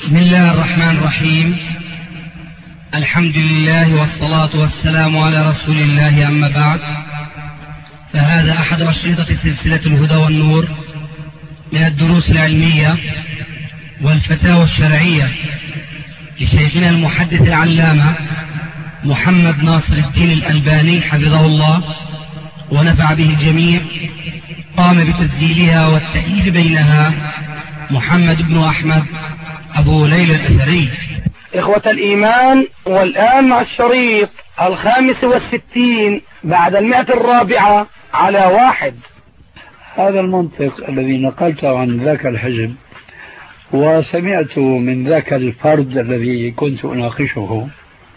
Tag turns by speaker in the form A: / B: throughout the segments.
A: بسم الله الرحمن الرحيم. الحمد لله والصلاة والسلام على رسول الله، أما بعد، فهذا أحد أشرطة سلسلة الهدى والنور من الدروس العلمية والفتاوى الشرعية لشيخنا المحدث العلامة محمد ناصر الدين الألباني حفظه الله ونفع به الجميع. قام بتسجيلها والتأليف بينها محمد بن أحمد أبو ليلى الأثري.
B: إخوة الإيمان، والآن مع الشريط 65 بعد 104 على 1.
C: هذا المنطق الذي نقلته عن ذاك الحزب وسمعت من ذاك الفرد الذي كنت أناقشه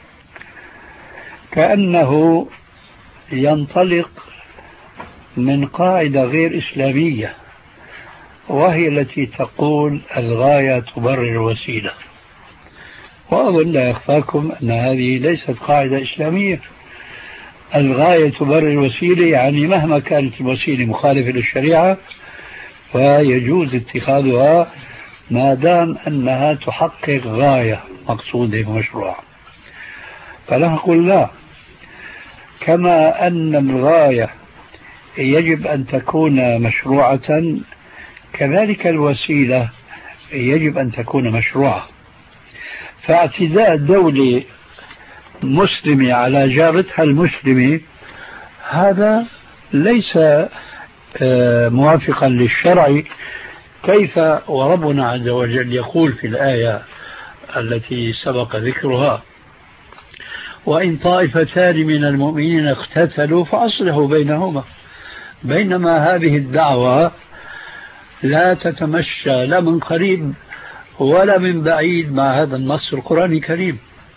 C: كأنه ينطلق من قاعدة غير إسلامية، وهي التي تقول الغاية تبرر الوسيلة. وأظن لا يخفاكم أن هذه ليست قاعدة إسلامية. الغاية تبرر الوسيلة يعني مهما كانت الوسيلة مخالفة للشريعة فيجوز اتخاذها ما دام أنها تحقق غاية مقصودة ومشروعة. فنقول لا، كما أن الغاية يجب أن تكون مشروعة كذلك الوسيلة يجب أن تكون مشروعة. فاعتداء دولة مسلمة على جارتها المسلمة هذا ليس موافقا للشرع. كيف وربنا عز وجل يقول في الآية التي سبق ذكرها: وإن طائفتان من المؤمنين اقتتلوا فأصلحوا بينهما. بينما هذه الدعوة لا تتمشى لا من قريب ولا من بعيد مع هذا النص القرآني الكريم.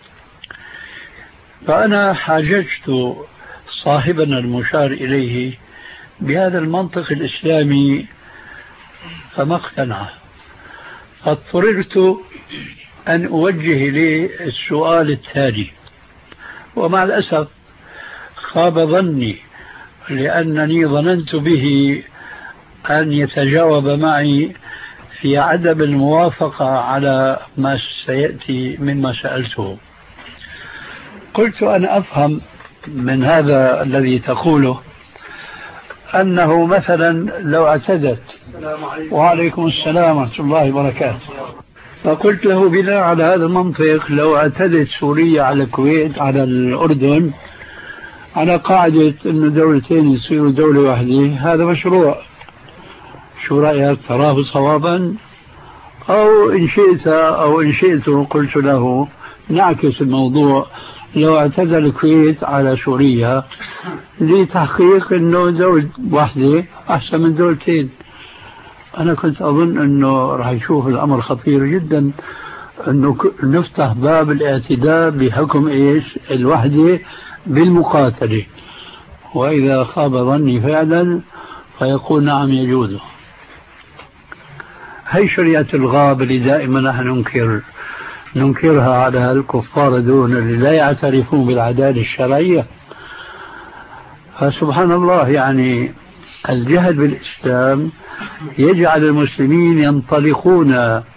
C: فأنا حاججت صاحبنا المشار إليه بهذا المنطق الإسلامي فما اقتنع، فاضطررت أن أوجه لي السؤال التالي، ومع الأسف خاب ظني لأنني ظننت به أن يتجاوب معي في عدم الموافقة على ما سيأتي مما سألته. قلت أنا أفهم من هذا الذي تقوله أنه مثلا لو اعتدت، وعليكم السلام ورحمة الله وبركاته، فقلت له بناء على هذا المنطق لو اعتدت سوريا على الكويت على الأردن على قاعدة أن دولتين يصيروا دولة واحدة، هذا مشروع. شو رأيك؟ تراه صوابا؟ أو إن شئت قلت له نعكس الموضوع، لو اعتدى الكويت على سوريا لتحقيق أنه دولة واحدة أحسن من دولتين. أنا كنت أظن أنه راح يشوف الأمر خطير جدا، أنه نفتح باب الاعتداء بحكم إيش؟ الوحدة بالمقاتلة. وإذا خاب ظني فعلا فيقول نعم يجوز. هي شريعة الغاب اللي دائما نحن ننكرها على الكفار دون اللي لا يعترفون بالعدالة الشرعية. فسبحان الله، يعني الجهل بالإسلام يجعل المسلمين ينطلقون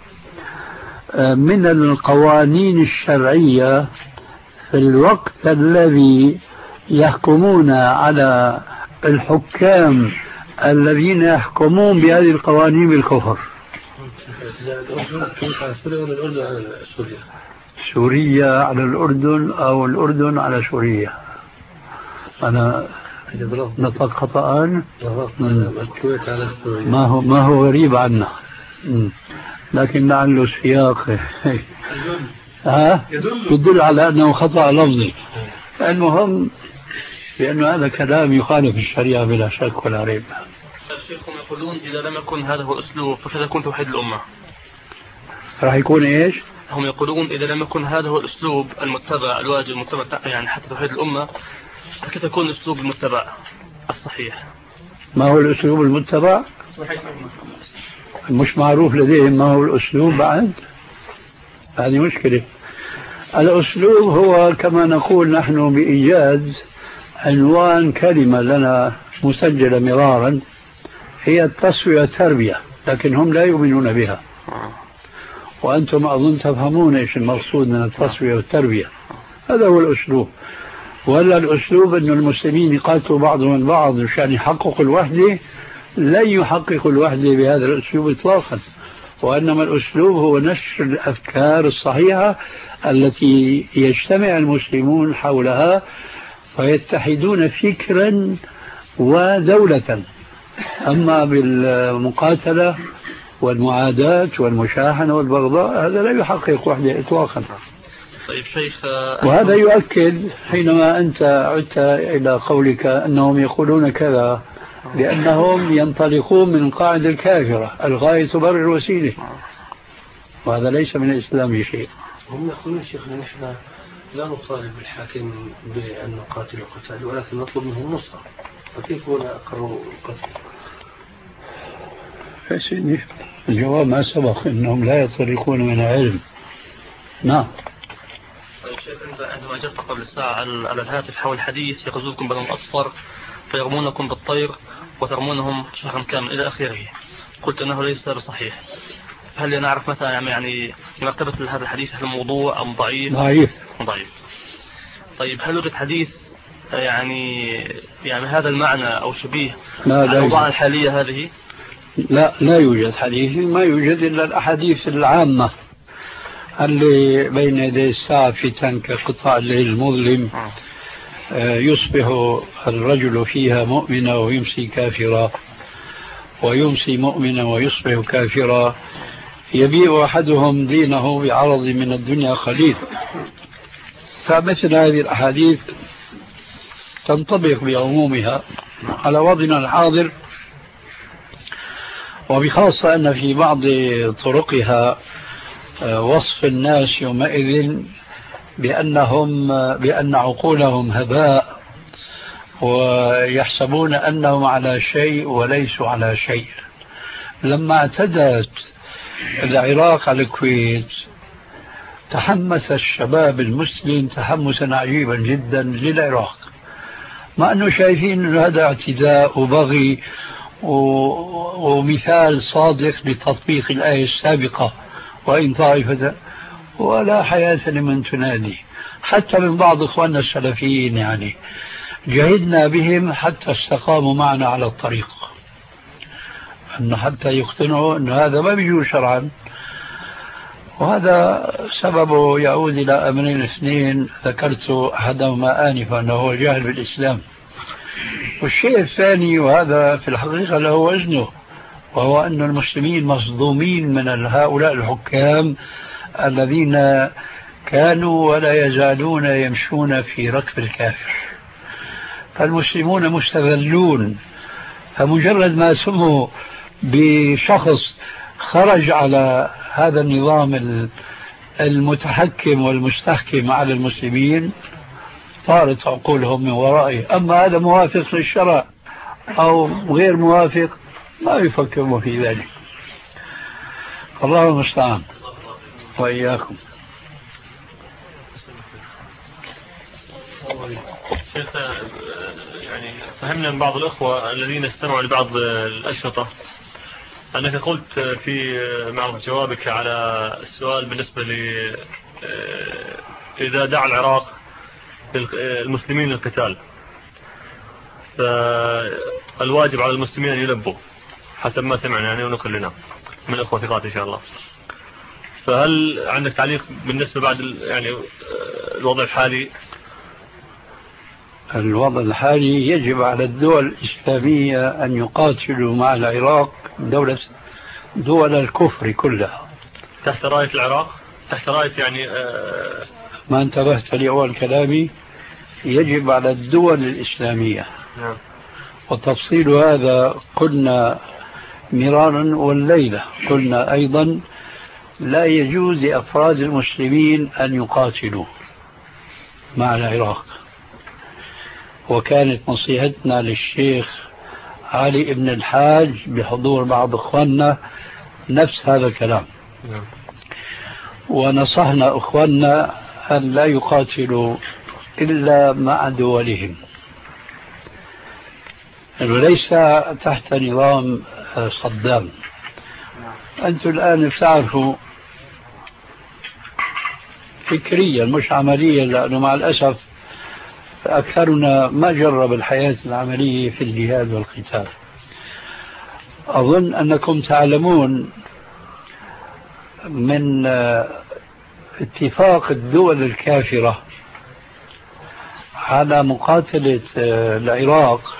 C: من القوانين الشرعية في الوقت الذي يحكمون على الحكام الذين يحكمون بهذه القوانين بالكفر. سوريا على الأردن أو الأردن على سوريا. أنا نطق خطأ. ما هو غريب عنا، لكن لعله السياق يدل على أنه خطأ لفظي. المهم لأنه هذا كلام يخالف الشريعة بلا شك ولا ريب.
D: الشيخ يقولون إذا لم يكن هذا هو الأسلوب فكذا يكون توحيد الأمة.
C: راح يكون إيش؟
D: هم يقولون إذا لم يكن هذا هو الأسلوب المتبع الواجب المتبع يعني حتى توحيد الأمة فكذا يكون الأسلوب المتبع الصحيح.
C: ما هو الأسلوب المتبع؟ مش معروف لديهم ما هو الأسلوب بعد. هذه مشكلة. الأسلوب هو كما نقول نحن بإيجاز عنوان كلمة لنا مسجلة مرارا، هي التسوية التربية، لكن هم لا يؤمنون بها. وأنتم أظن تفهمون إيش المقصود من التصفية والتربية. هذا هو الأسلوب. ولا الأسلوب أن المسلمين يقاتلوا بعضهم البعض مشان يحققوا الوحدة، لن يحققوا الوحدة بهذا الأسلوب إطلاقا. وإنما الأسلوب هو نشر الأفكار الصحيحة التي يجتمع المسلمون حولها فيتحدون فكرا ودولة. أما بالمقاتلة والمعاداة والمشاحنة والبغضاء هذا لا يحقق وحدة إطلاقا.
D: طيب شيخ،
C: وهذا يؤكد حينما أنت عدت إلى قولك أنهم يقولون كذا لأنهم ينطلقون من قاعدة الكافرة الغاية تبرر الوسيلة، وهذا ليس من الإسلام شيء.
E: هم يقولون شيخنا نحن لا نطالب بالحاكم بأن نقاتل القتال ولكن نطلب منه النصرة، فكيف هنا أقروا القتل؟
C: يا سيدي الجواب ما سبق، أنهم لا يطلقون من علم. نعم.
D: طيب شيخ، أنت عندما أجبت قبل الساعة على الهاتف حول حديث يغزوكم بنو الأصفر فيرمونكم بالطير وترمونهم شهرا كامل إلى آخره، قلت أنه ليس بصحيح. هل نعرف مثلا يعني مرتبة هذا الحديث، هل موضوع أم ضعيف؟ ضعيف. طيب هل يوجد حديث يعني هذا المعنى أو شبيه على الأوضاع الحالية هذه؟
C: لا يوجد حديث، ما يوجد إلا الأحاديث العامة اللي بين يدي الساعة فتن كقطاع الليل المظلم، يصبح الرجل فيها مؤمنا ويمسي كافرا، ويمسي مؤمنا ويصبح كافرا، يبيع أحدهم دينه بعرض من الدنيا قليل. فمثل هذه الأحاديث تنطبق بعمومها على وضعنا الحاضر، وبخاصة أن في بعض طرقها وصف الناس يومئذ بأن عقولهم هباء ويحسبون أنهم على شيء وليسوا على شيء. لما اعتدت العراق على الكويت تحمس الشباب المسلم تحمسا عجيبا جدا للعراق، مع أنه شايفين أنه هذا اعتداء وبغي ومثال صادق لتطبيق الآية السابقة وإن طائفة ولا حياة لمن تنادي. حتى من بعض إخواننا السلفيين يعني جهدنا بهم حتى استقاموا معنا على الطريق، أنه حتى يقتنعوا أن هذا ما بيجوز شرعا. وهذا سببه يعود إلى أمرين اثنين ذكرت أحدهما آنفا أنه هو الجهل بالإسلام، والشيء الثاني وهذا في الحقيقة له وزنه، وهو أن المسلمين مصدومين من هؤلاء الحكام الذين كانوا ولا يزالون يمشون في ركب الكافر. فالمسلمون مستغلون، فمجرد ما سموا بشخص خرج على هذا النظام المتحكم والمستحكم على المسلمين طارت عقولهم من ورائه. أما هذا موافق للشرع أو غير موافق ما يفكرون في ذلك. الله المستعان وإياكم.
F: شيخ، يعني فهمنا من بعض الأخوة الذين استمعوا لبعض الأشرطة أنك قلت في معرض جوابك على السؤال بالنسبة إذا دعا العراق المسلمين للقتال فالواجب على المسلمين أن يلبوا حسب ما سمعنا يعني ونقل لنا من أخوة ثقات إن شاء الله. فهل عندك تعليق بالنسبة بعد يعني الوضع الحالي؟
C: الوضع الحالي يجب على الدول الإسلامية أن يقاتلوا مع العراق دول الكفر كلها
F: تحت راية العراق، تحت راية يعني
C: ما انتبهت لأول كلامي. يجب على الدول الإسلامية
F: نعم.
C: وتفصيل هذا قلنا مرارا والليلة، قلنا أيضا لا يجوز لأفراد المسلمين أن يقاتلوا مع العراق. وكانت نصيحتنا للشيخ علي بن الحاج بحضور بعض أخواننا نفس هذا الكلام، ونصحنا أخواننا أن لا يقاتلوا إلا مع دولهم وليس تحت نظام صدام. أنتم الآن تعرفوا فكريا مش عمليا، لأنه مع الأسف أكثرنا ما جرب الحياة العملية في الجهاد والقتال. أظن أنكم تعلمون من اتفاق الدول الكافرة على مقاتلة العراق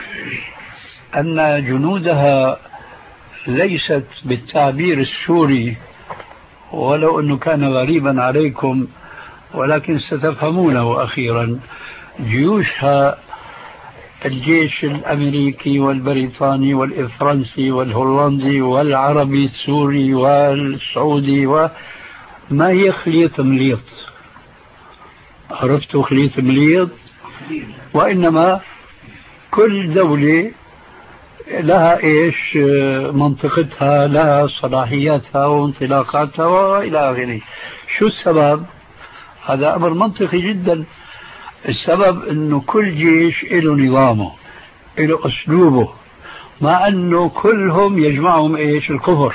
C: أن جنودها ليست بالتعبير السوري، ولو أنه كان غريبا عليكم ولكن ستفهمونه أخيرا. جيوشها الجيش الأمريكي والبريطاني والفرنسي والهولندي والعربي السوري والسعودي، وما هي خليط مليط. عرفتوا خليط مليط؟ وإنما كل دولة لها إيش منطقتها، لها صلاحياتها وانطلاقاتها وإلى آخره. شو السبب؟ هذا أمر منطقي جدا. السبب أنه كل جيش له نظامه، له أسلوبه، مع أنه كلهم يجمعهم إيش؟ الكفر.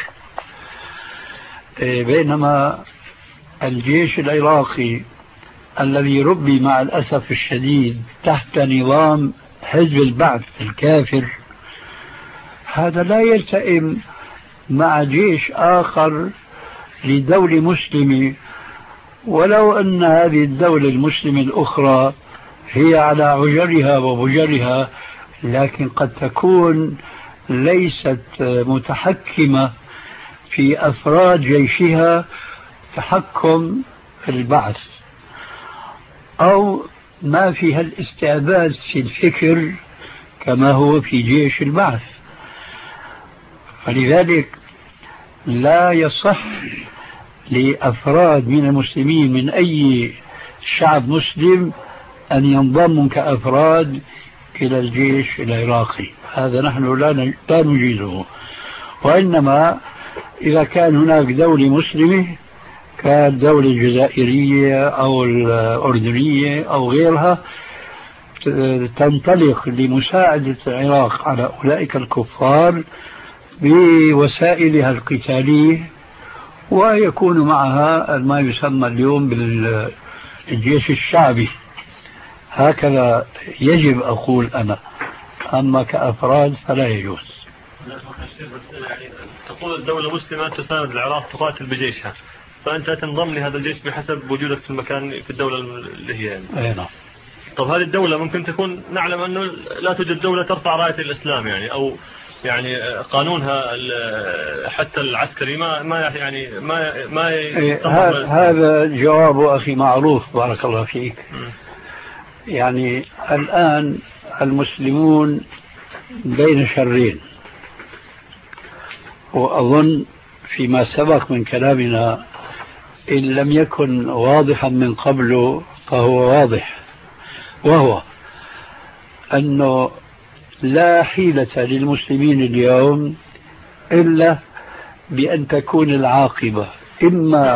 C: بينما الجيش العراقي الذي ربي مع الأسف الشديد تحت نظام حزب البعث الكافر، هذا لا يلتئم مع جيش آخر لدولة مسلمة، ولو أن هذه الدولة المسلمة الأخرى هي على عجرها وبجرها، لكن قد تكون ليست متحكمة في أفراد جيشها تحكم البعث، أو ما فيها الاستعباد في الفكر كما هو في جيش البعث. فلذلك لا يصح لأفراد من المسلمين من أي شعب مسلم أن ينضموا كأفراد إلى الجيش العراقي. هذا نحن لا نجيزه. وإنما إذا كان هناك دولة مسلمة كالدولة الجزائرية أو الأردنية أو غيرها تنطلق لمساعدة العراق على أولئك الكفار بوسائلها القتالية، ويكون معها ما يسمى اليوم بالجيش الشعبي. هكذا يجب أقول أنا، أما كأفراد فلا يجوز.
F: تقول الدولة مسلمة تساند العراق تقاتل بجيشها، فأنت تنضم لهذا الجيش بحسب وجودك في المكان في الدولة اللي هي يعني.
C: نعم.
F: طب هذه الدولة ممكن تكون نعلم أنه لا توجد دولة ترفع راية الإسلام يعني، أو يعني قانونها حتى العسكري ما
C: هذا جواب أخي معروف بارك الله فيك. يعني الآن المسلمون بين شرين، وأظن فيما سبق من كلامنا إن لم يكن واضحا من قبل فهو واضح، وهو أنه لا حيلة للمسلمين اليوم إلا بأن تكون العاقبة إما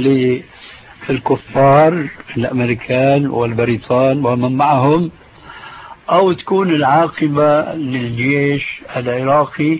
C: للكفار الأمريكان والبريطان ومن معهم، أو تكون العاقبة للجيش العراقي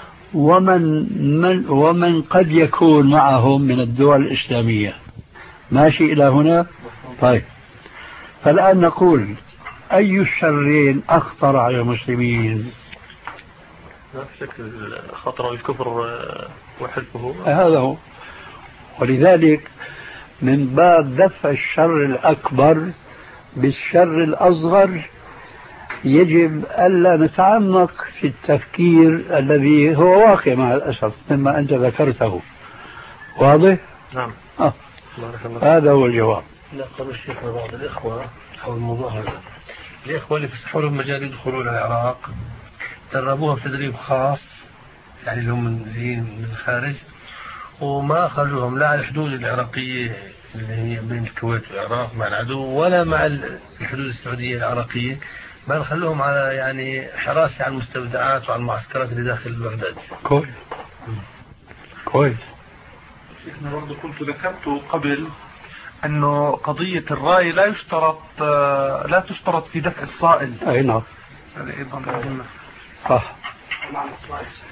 C: ومن قد يكون معهم من الدول الإسلامية. ماشي إلى هنا؟ طيب، فالآن نقول أي الشرين أخطر على المسلمين؟
F: لا شك خطر الكفر وحلفه،
C: هذا هو. ولذلك من باب دفع الشر الأكبر بالشر الأصغر يجب ألا نتعمق في التفكير الذي هو واقع مع الأسف مما أنت ذكرته. واضح؟
F: نعم.
C: هذا هو الجواب.
E: نقل الشيخ بعض الإخوة حول الموضوع هذا، الإخوة اللي فتحوا لهم مجال يدخلون العراق دربوها بتدريب خاص، يعني اللي هم من الخارج، وما أخرجوهم لا على الحدود العراقية اللي هي بين الكويت والعراق مع العدو، ولا مع الحدود السعودية العراقية، بل خلوهم على يعني حراسة على المستودعات وعلى المعسكرات اللي داخل بغداد.
C: كويس كويس.
G: شيخنا برضو كنت ذكرت قبل أنه قضية الرأي لا تشترط في دفع الصائل.
C: أي نعم.
G: هذا أيضا مهمة.
C: صح.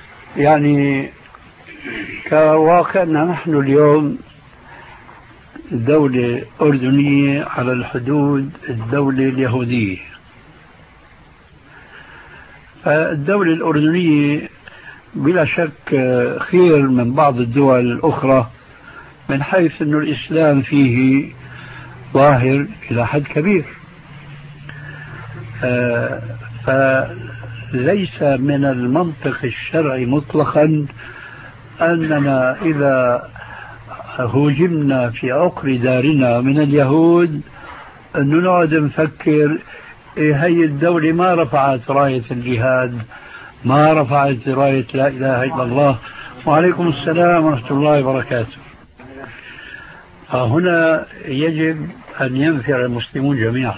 C: يعني كواقعنا نحن اليوم دولة أردنية على الحدود الدولة اليهودية. الدولة الأردنية بلا شك خير من بعض الدول الأخرى من حيث أن الإسلام فيه ظاهر إلى حد كبير، فليس من المنطق الشرعي مطلقا أننا إذا هوجمنا في عقر دارنا من اليهود أن نقعد نفكر هي الدولة ما رفعت راية الجهاد، ما رفعت راية لا إله إلا الله. وعليكم السلام ورحمة الله وبركاته. هنا يجب أن ينفر المسلمون جميعا،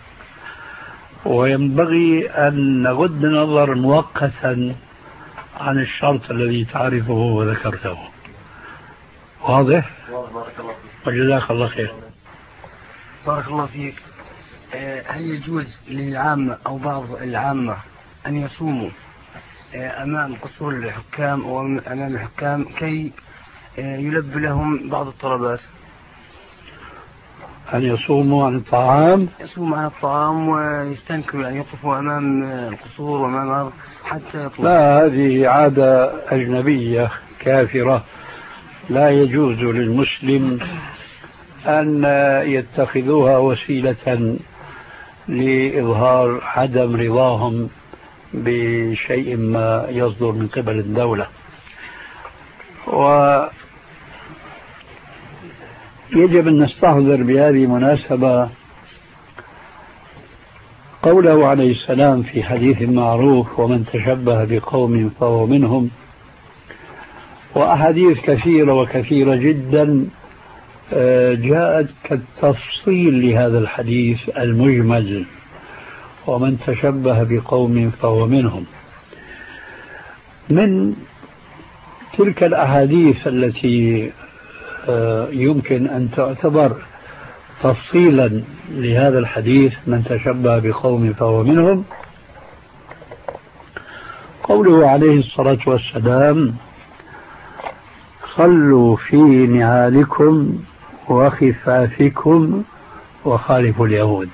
C: وينبغي أن نغض النظر مؤقتا عن الشرط الذي تعرفه وذكرته. واضح؟ وجزاك الله خير.
B: بارك الله فيك. هل يجوز للعامة أو بعض العامة أن يصوموا أمام قصور الحكام أو أمام الحكام كي يلبي لهم بعض الطلبات؟
C: أن يصوموا عن الطعام؟
B: يصوموا عن الطعام ويستنكروا أن يقفوا أمام القصور وأمام حتى يطلعوا.
C: لا، هذه عادة أجنبية كافرة، لا يجوز للمسلم أن يتخذوها وسيلة لإظهار عدم رضاهم بشيء ما يصدر من قبل الدولة. ويجب أن نستحضر بهذه المناسبة قوله عليه السلام في حديث معروف: ومن تشبه بقوم فهو منهم. وأحاديث كثيرة وكثيرة جدا جاءت كالتفصيل لهذا الحديث المجمل: ومن تشبه بقوم فهو منهم. من تلك الأحاديث التي يمكن أن تعتبر تفصيلا لهذا الحديث من تشبه بقوم فهو منهم قوله عليه الصلاة والسلام: صلوا في نعالكم وخفافكم وخالفوا اليهود.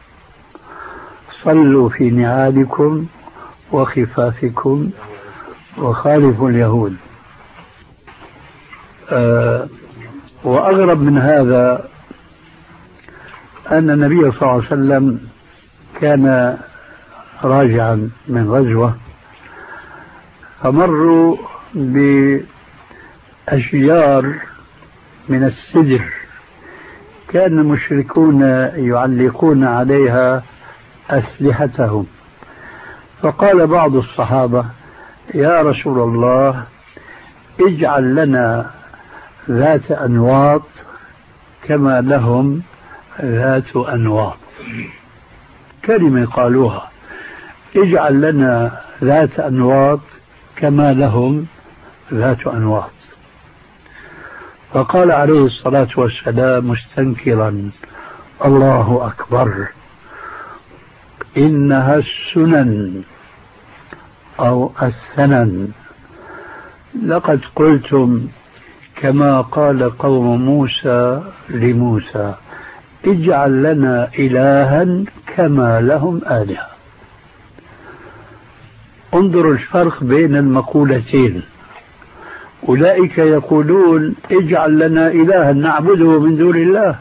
C: صلوا في نعالكم وخفافكم وخالفوا اليهود. وأغرب من هذا أن النبي صلى الله عليه وسلم كان راجعا من غزوة فمروا بأشجار من السدر كان المشركون يعلقون عليها أسلحتهم، فقال بعض الصحابة: يا رسول الله، اجعل لنا ذات أنواط كما لهم ذات أنواط. كلمة قالوها: اجعل لنا ذات أنواط كما لهم ذات أنواط. فقال عليه الصلاة والسلام مستنكرا: الله أكبر، إنها السنن أو السنن. لقد قلتم كما قال قوم موسى لموسى: اجعل لنا إلها كما لهم آلهة. انظروا الفرق بين المقولتين. أولئك يقولون: اجعل لنا إلها نعبده من دون الله.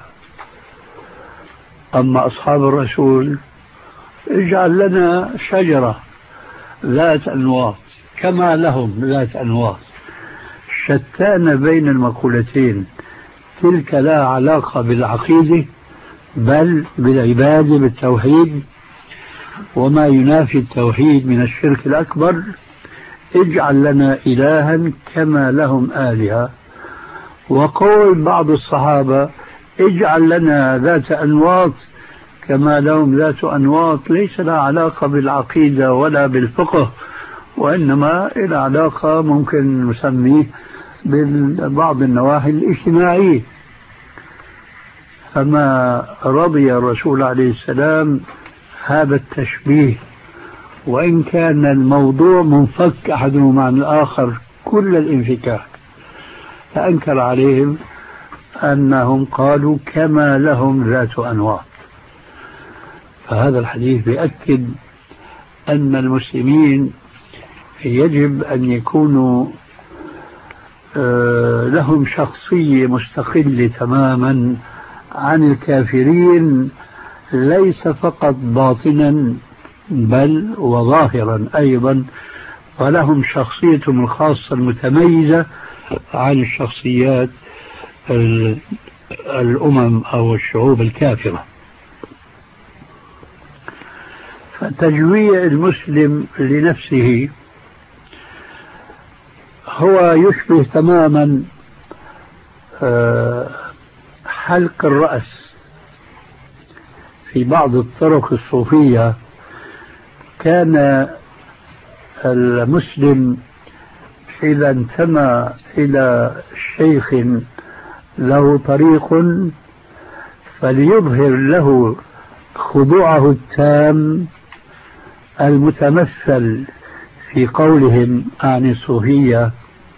C: أما أصحاب الرسول: اجعل لنا شجرة ذات أنواط كما لهم ذات أنواط. شتان بين المقولتين. تلك لا علاقة بالعقيدة بل بالعبادة بالتوحيد، وما ينافي التوحيد من الشرك الأكبر. اجعل لنا إلها كما لهم آلهة. وقول بعض الصحابة: اجعل لنا ذات أنواط كما لهم ذات أنواط، ليس لها علاقة بالعقيدة ولا بالفقه، وإنما إلى علاقة ممكن نسميه ببعض النواحي الاجتماعية. فما رضي الرسول عليه السلام هذا التشبيه، وإن كان الموضوع منفك أحدهما عن الآخر كل الانفكاك، فأنكر عليهم أنهم قالوا كما لهم ذات أنواط. فهذا الحديث بيأكد أن المسلمين يجب أن يكونوا لهم شخصية مستقلة تماما عن الكافرين، ليس فقط باطنا بل وظاهرا أيضا، ولهم شخصيتهم الخاصة المتميزة عن الشخصيات الأمم أو الشعوب الكافرة. فتجويع المسلم لنفسه هو يشبه تماما حلق الرأس. في بعض الطرق الصوفية كان المسلم إذا انتمى إلى شيخ له طريق فليظهر له خضوعه التام المتمثل في قولهم عن الصوفية: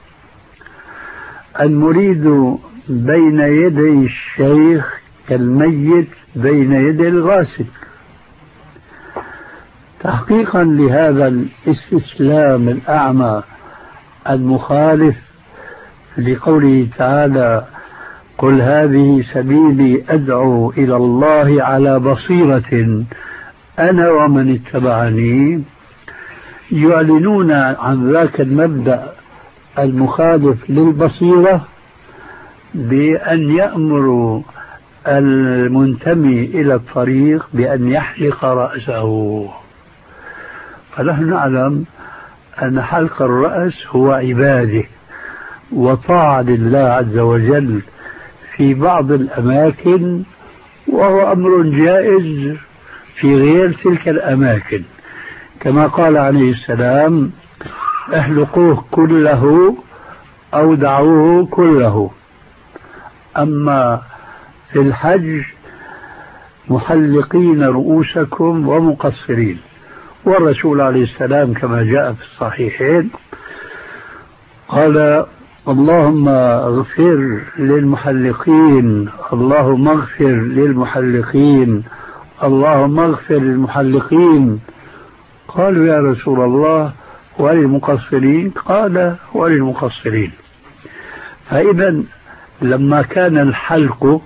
C: المريد بين يدي الشيخ كالميت بين يدي الغاسل. تحقيقا لهذا الاستسلام الأعمى المخالف لقوله تعالى: قل هذه سبيلي أدعو إلى الله على بصيرة أنا ومن اتبعني، يعلنون عن ذاك المبدأ المخالف للبصيرة بأن يأمروا المنتمي إلى الطريق بأن يحلق رأسه. فنحن نعلم أن حلق الرأس هو عبادة وطاعة لله عز وجل في بعض الأماكن، وهو أمر جائز في غير تلك الأماكن، كما قال عليه السلام: احلقوه كله أو دعوه كله. أما في الحج محلقين رؤوسكم ومقصرين. والرسول عليه السلام كما جاء في الصحيحين قال: اللهم اغفر للمحلقين، اللهم اغفر للمحلقين، اللهم اغفر للمحلقين. قالوا: يا رسول الله وللمقصرين؟ قال: وللمقصرين. فإذا لما كان الحلق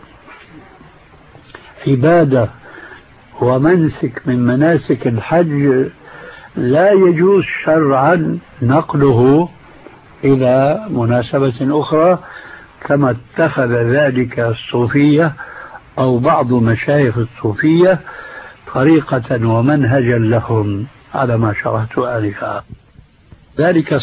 C: عبادة ومنسك من مناسك الحج لا يجوز شرعا نقله إلى مناسبة أخرى كما اتخذ ذلك الصوفية أو بعض مشايخ الصوفية طريقة ومنهجا لهم على ما شرحت آنفا. ذلك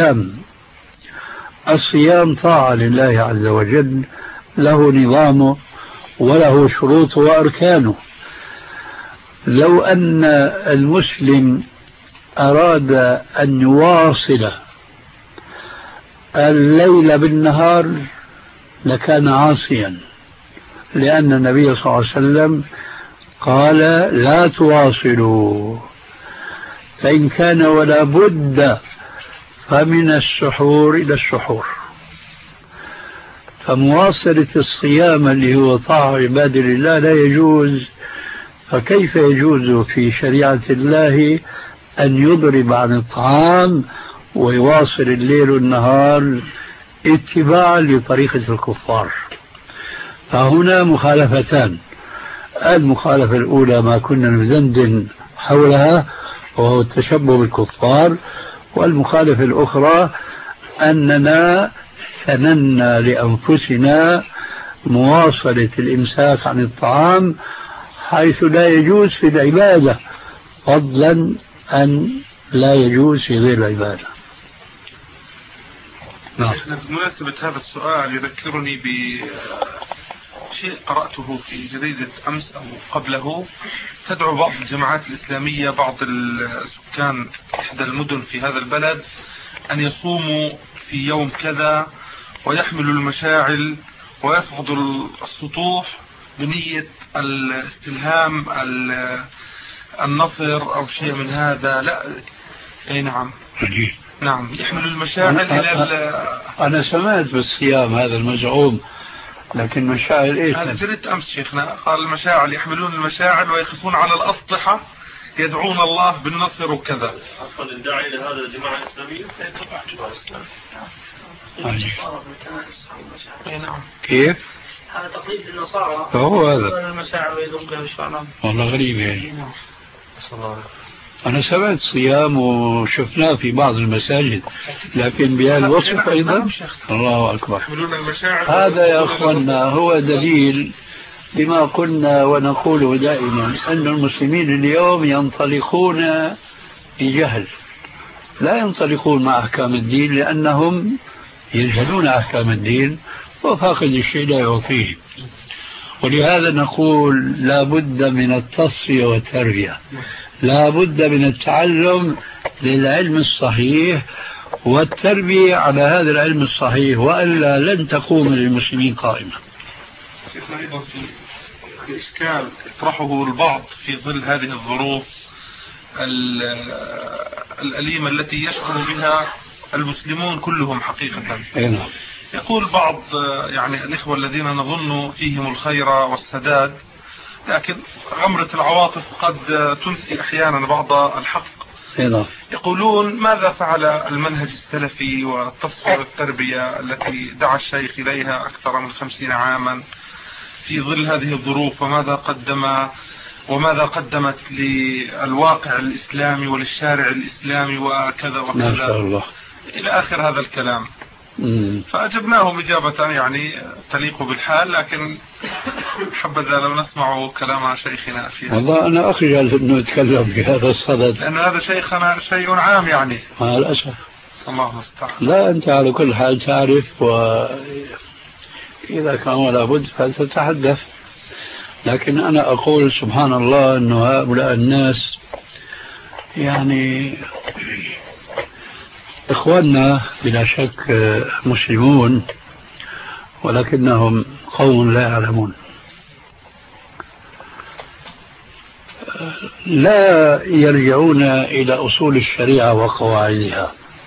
C: الصيام طاعة لله عز وجل، له نظامه وله شروطه وأركانه. لو أن المسلم أراد أن يواصل الليل بالنهار لكان عاصيا، لأن النبي صلى الله عليه وسلم قال: لا تواصلوا، فإن كان ولا بد فمن السحور إلى السحور. فمواصلة الصيام اللي هو طاعة عباد الله لا يجوز. فكيف يجوز في شريعة الله أن يضرب عن الطعام ويواصل الليل والنهار اتباعا لطريقة الكفار؟ فهنا مخالفتان. المخالفة الأولى ما كنا ندندن حولها وهو التشبه بالكفار، والمخالفة الأخرى أننا سننا لأنفسنا مواصلة الإمساك عن الطعام حيث لا يجوز في العبادة، فضلا أن لا يجوز في غير العبادة.
G: نعم. بمناسبة هذا السؤال يذكرني بشيء قرأته في جريدة أمس أو قبله. تدعو بعض الجماعات الإسلامية بعض السكان إحدى المدن في هذا البلد أن يصوموا في يوم كذا ويحملوا المشاعل ويصعدوا السطوح بنية الاستلهام النصر أو شيء من هذا. لا أي نعم نعم، يحملوا المشاعل إلى
C: أنا سمعت بالصيام هذا المزعوم لكن مشاعر إيش؟
G: هذا جريت أمس شيخنا قال المشاعر يحملون المشاعر ويخفون على الأسطحة يدعون الله بالنصر وكذا.
F: أصلا الداعي إلى هذا الجماعة الإسلامية؟
C: كيف؟
D: هذا تقليد النصارى.
C: هو هذا
D: المشاعر ويدعون بها.
C: والله غريب يعني. أنا سمعت صيام وشفناه في بعض المساجد، لكن بهذا الوصف أيضا الله أكبر. هذا يا أخوانا هو دليل لما قلنا ونقوله دائما أن المسلمين اليوم ينطلقون بجهل، لا ينطلقون مع أحكام الدين لأنهم يجهلون أحكام الدين، وفاقد الشيء لا يعطيه. ولهذا نقول لا بد من التصفية والتربية، لا بد من التعلم للعلم الصحيح والتربية على هذا العلم الصحيح، وإلا لن تقوم للمسلمين قائمة.
G: أيضا في إشكال يطرحه البعض في ظل هذه الظروف الأليمة التي يشعر بها المسلمون كلهم حقيقة. يقول بعض يعني الإخوة الذين نظن فيهم الخير والسداد، لكن غمرة العواطف قد تنسي أحيانا بعض الحق. يقولون ماذا فعل المنهج السلفي والتصفية والتربية التي دعا الشيخ إليها أكثر من 50 عاما في ظل هذه الظروف، وماذا قدمت للواقع الإسلامي وللشارع الإسلامي وكذا وكذا
C: ما شاء الله
G: إلى آخر هذا الكلام. فأجبناهم إجابة يعني تليق بالحال، لكن حبذا لو نسمع كلام شيخنا فيها.
C: والله أنا أخجل أنه أتكلم بهذا الصدد،
G: لأن هذا شيخنا شيء عام يعني
C: مع الأسف.
G: الله المستعان.
C: لا أنت على كل حال تعرف، وإذا كان ولا بد فتتحدث، لكن أنا أقول سبحان الله أنه هؤلاء الناس يعني إخواننا بلا شك مسلمون، ولكنهم قوم لا يعلمون، لا يرجعون إلى أصول الشريعة وقواعدها.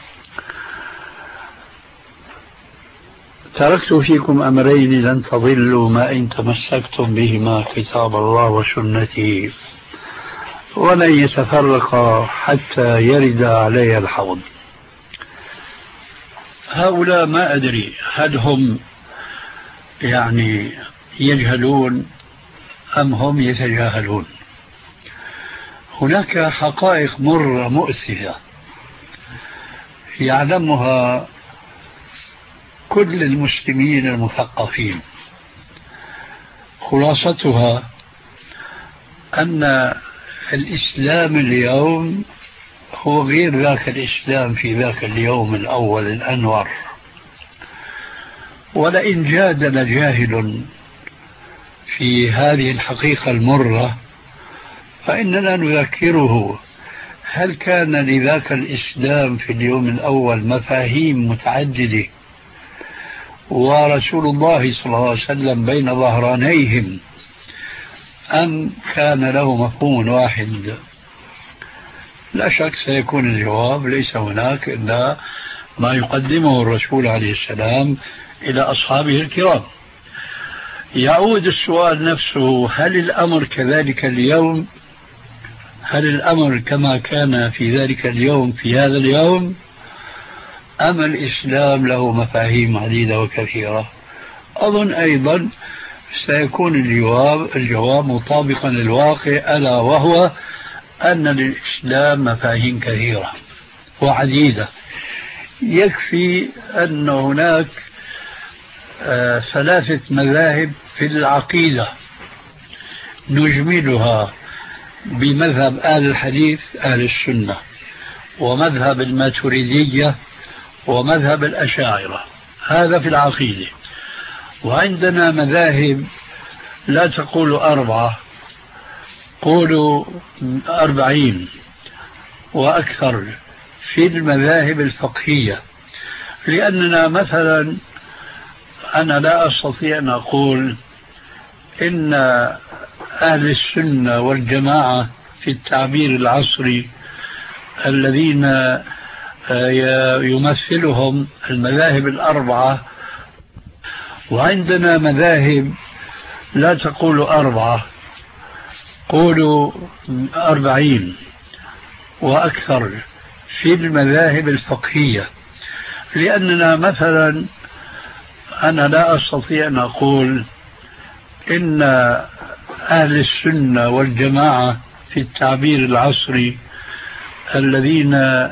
C: تركت فيكم أمرين لن تضلوا ما إن تمسكتم بهما، كتاب الله وسنتي، ولن يتفرقا حتى يرد علي الحوض. هؤلاء ما أدري هل هم يعني يجهلون أم هم يتجاهلون. هناك حقائق مرة مؤسفة يعلمها كل المسلمين المثقفين، خلاصتها أن الإسلام اليوم هو غير ذاك الإسلام في ذاك اليوم الأول الأنور. ولئن جادل جاهل في هذه الحقيقة المرة فإننا نذكره هل كان لذاك الإسلام في اليوم الأول مفاهيم متعددة، ورسول الله صلى الله عليه وسلم بين ظهرانيهم، أم كان له مفهوم واحد؟ لا شك سيكون الجواب ليس هناك إلا ما يقدمه الرسول عليه السلام إلى أصحابه الكرام. يعود السؤال نفسه، هل الأمر كذلك اليوم؟ هل الأمر كما كان في ذلك اليوم في هذا اليوم؟ أم الإسلام له مفاهيم عديدة وكثيرة؟ أظن أيضا سيكون الجواب مطابقا للواقع، ألا وهو أن للإسلام مفاهيم كثيرة وعديدة. يكفي أن هناك 3 مذاهب في العقيدة نجملها بمذهب أهل الحديث أهل السنة، ومذهب الماتريدية، ومذهب الأشاعرة. هذا في العقيدة. وعندنا مذاهب لا تقول 4، قولوا 40 وأكثر في المذاهب الفقهية. لأننا مثلا أنا لا أستطيع أن أقول إن أهل السنة والجماعة في التعبير العصري الذين يمثلهم المذاهب 4 وعندنا مذاهب لا تقول 4، قولوا 40 وأكثر في المذاهب الفقهية. لأننا مثلا أنا لا أستطيع أن أقول إن أهل السنة والجماعة في التعبير العصري الذين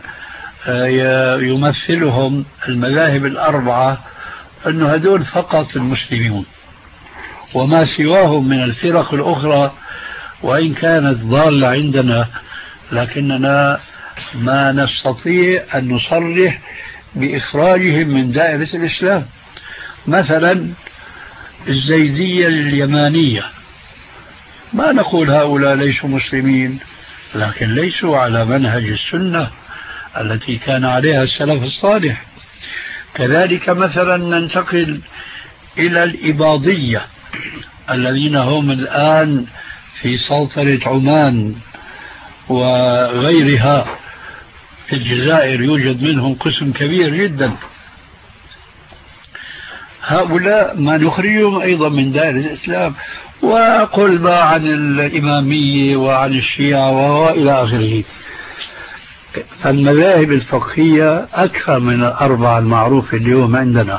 C: يمثلهم المذاهب 4 أن هدول فقط المسلمون، وما سواهم من الفرق الأخرى وإن كانت ضالة عندنا لكننا ما نستطيع أن نصرح بإخراجهم من دائرة الإسلام. مثلا الزيدية اليمانية ما نقول هؤلاء ليسوا مسلمين، لكن ليسوا على منهج السنة التي كان عليها السلف الصالح. كذلك مثلا ننتقل إلى الإباضية الذين هم الآن في سلطنة عمان وغيرها، في الجزائر يوجد منهم قسم كبير جدا. هؤلاء ما نخرجهم أيضا من دائرة الإسلام. وقل ما عن الإمامية وعن الشيعة وإلى آخره. فالمذاهب الفقهية أكثر من 4 المعروف اليوم عندنا.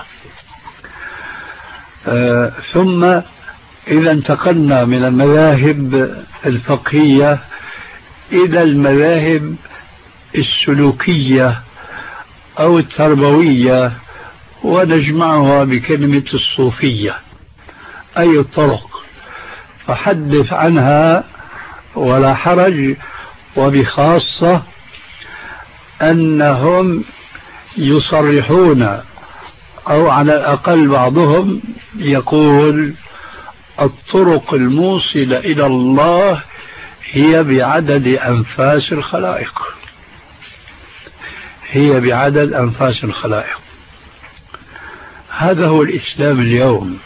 C: ثم إذا انتقلنا من المذاهب الفقهية إلى المذاهب السلوكية أو التربوية، ونجمعها بكلمة الصوفية، أي الطرق، فحدث عنها ولا حرج. وبخاصة أنهم يصرحون أو على الأقل بعضهم يقول الطرق الموصلة إلى الله هي بعدد أنفاس الخلائق، هي بعدد أنفاس الخلائق. هذا هو الإسلام اليوم.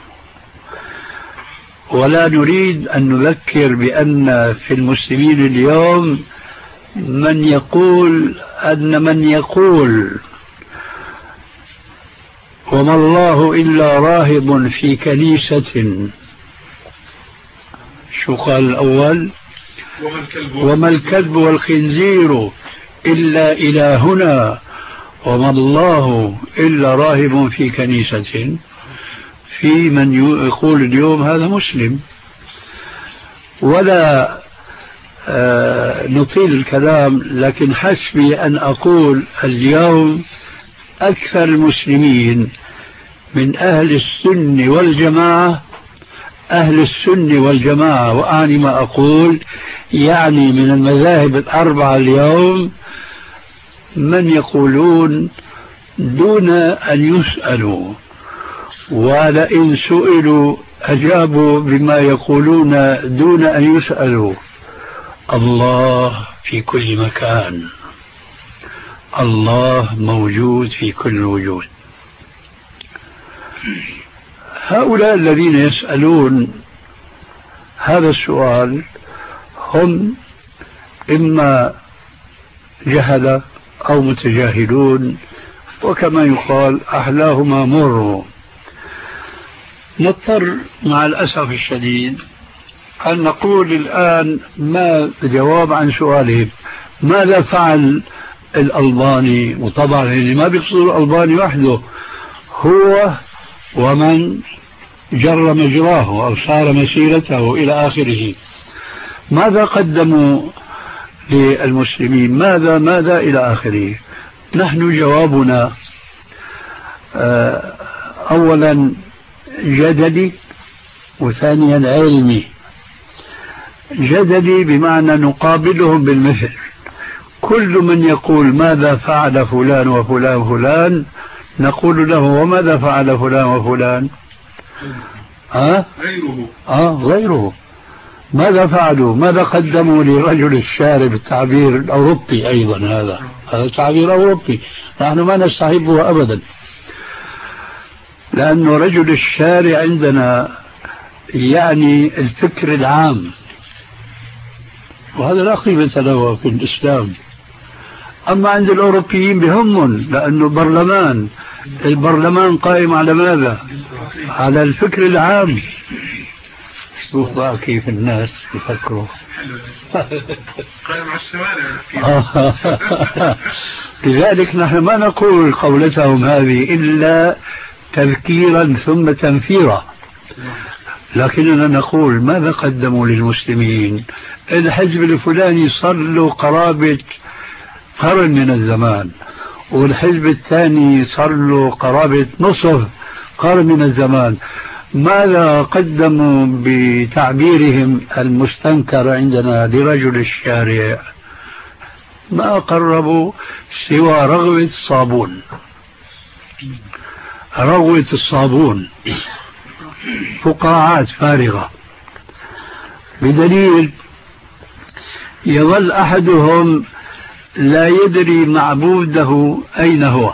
C: ولا نريد أن نذكر بأن في المسلمين اليوم من يقول وما الله إلا راهب في كنيسة. شو قال الأول؟ وما الكلب والخنزير إلا إلهنا وما الله إلا راهب في كنيسة. في من يقول اليوم هذا مسلم. ولا نطيل الكلام، لكن حسبي أن أقول اليوم أكثر المسلمين من أهل السنة والجماعة، أهل السنة والجماعة، وأعني ما أقول يعني من المذاهب 4 اليوم، من يقولون دون أن يسألوا، ولئن سئلوا أجابوا بما يقولون دون أن يسألوا: الله في كل مكان، الله موجود في كل وجود. هؤلاء الذين يسألون هذا السؤال هم إما جهلة أو متجاهلون، وكما يقال أحلاهما مر. نضطر مع الأسف الشديد أن نقول الآن ما جواب عن سؤالهم: ماذا فعل الألباني؟ وطبعا ما بيقصد الألباني وحده، هو ومن جر مجراه أو صار مسيرته إلى آخره. ماذا قدموا للمسلمين؟ ماذا إلى آخره. نحن جوابنا أولا جدلي، وثانيا علمي. جدلي بمعنى نقابلهم بالمثل. كل من يقول ماذا فعل فلان وفلان وفلان نقول له: وماذا فعل فلان وفلان؟ غيره. ماذا فعلوا؟ ماذا قدموا لرجل الشارع؟ بالتعبير الأوروبي أيضا، هذا تعبير أوروبي نحن ما نستحبه أبدا، لأنه رجل الشارع عندنا يعني الفكر العام، وهذا لا قيمة له في الإسلام. أما عند الأوروبيين بهمهم، لأنه البرلمان قائم على ماذا؟ على الفكر العام. شوف بقى كيف الناس يفكروا.
G: قائم على الشمال.
C: لذلك نحن ما نقول قولتهم هذه إلا تذكيرا ثم تنفيرا، لكننا نقول ماذا قدموا للمسلمين؟ الحزب الفلاني صار له قرابة قرن من الزمان، والحزب الثاني صار له قرابة نصف قرن من الزمان. ماذا قدموا بتعبيرهم المستنكر عندنا لرجل الشارع؟ ما قربوا سوى رغوة الصابون، فقاعات فارغة، بدليل يظل أحدهم لا يدري معبوده أين هو،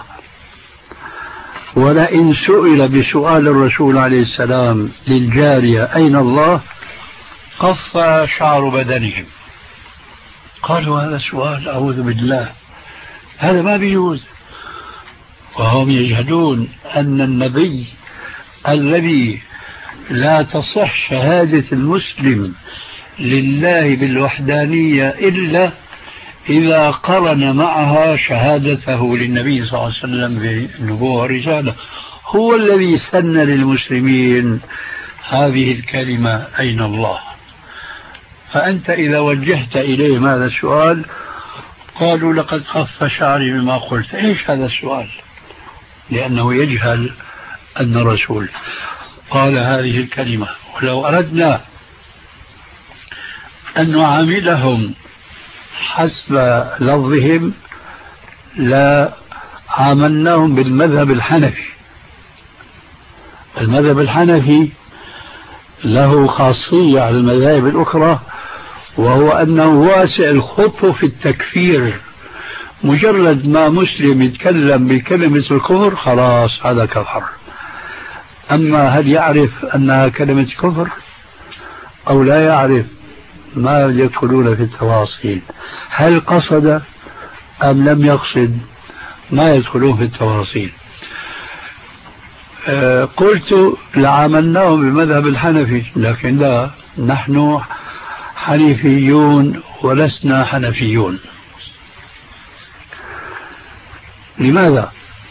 C: ولئن سئل بسؤال الرسول عليه السلام للجارية أين الله قف شعر بدنهم. قالوا هذا سؤال أعوذ بالله، هذا ما بيجوز. وهم يجهلون أن النبي الذي لا تصح شهادة المسلم لله بالوحدانية إلا إذا قرن معها شهادته للنبي صلى الله عليه وسلم بالنبوة والرسالة، هو الذي سن للمسلمين هذه الكلمة أين الله. فأنت إذا وجهت إليه هذا السؤال قالوا لقد خف شعري بما قلت. إيش هذا السؤال؟ لأنه يجهل أن الرسول قال هذه الكلمة. ولو أردنا أن نعاملهم حسب لفظهم لا عاملناهم بالمذهب الحنفي. المذهب الحنفي له خاصية على المذاهب الأخرى، وهو أنه واسع الخطو في التكفير. مجرد ما مسلم يتكلم بكلمة الكفر خلاص هذا كفر. أما هل يعرف أنها كلمة كفر أو لا يعرف؟ ما يدخلون في التفاصيل. هل قصد أم لم يقصد؟ ما يدخلون في التفاصيل. قلت لعاملناهم بالمذهب الحنفي، لكن لا، نحن حنيفيون ولسنا حنفيون. لماذا؟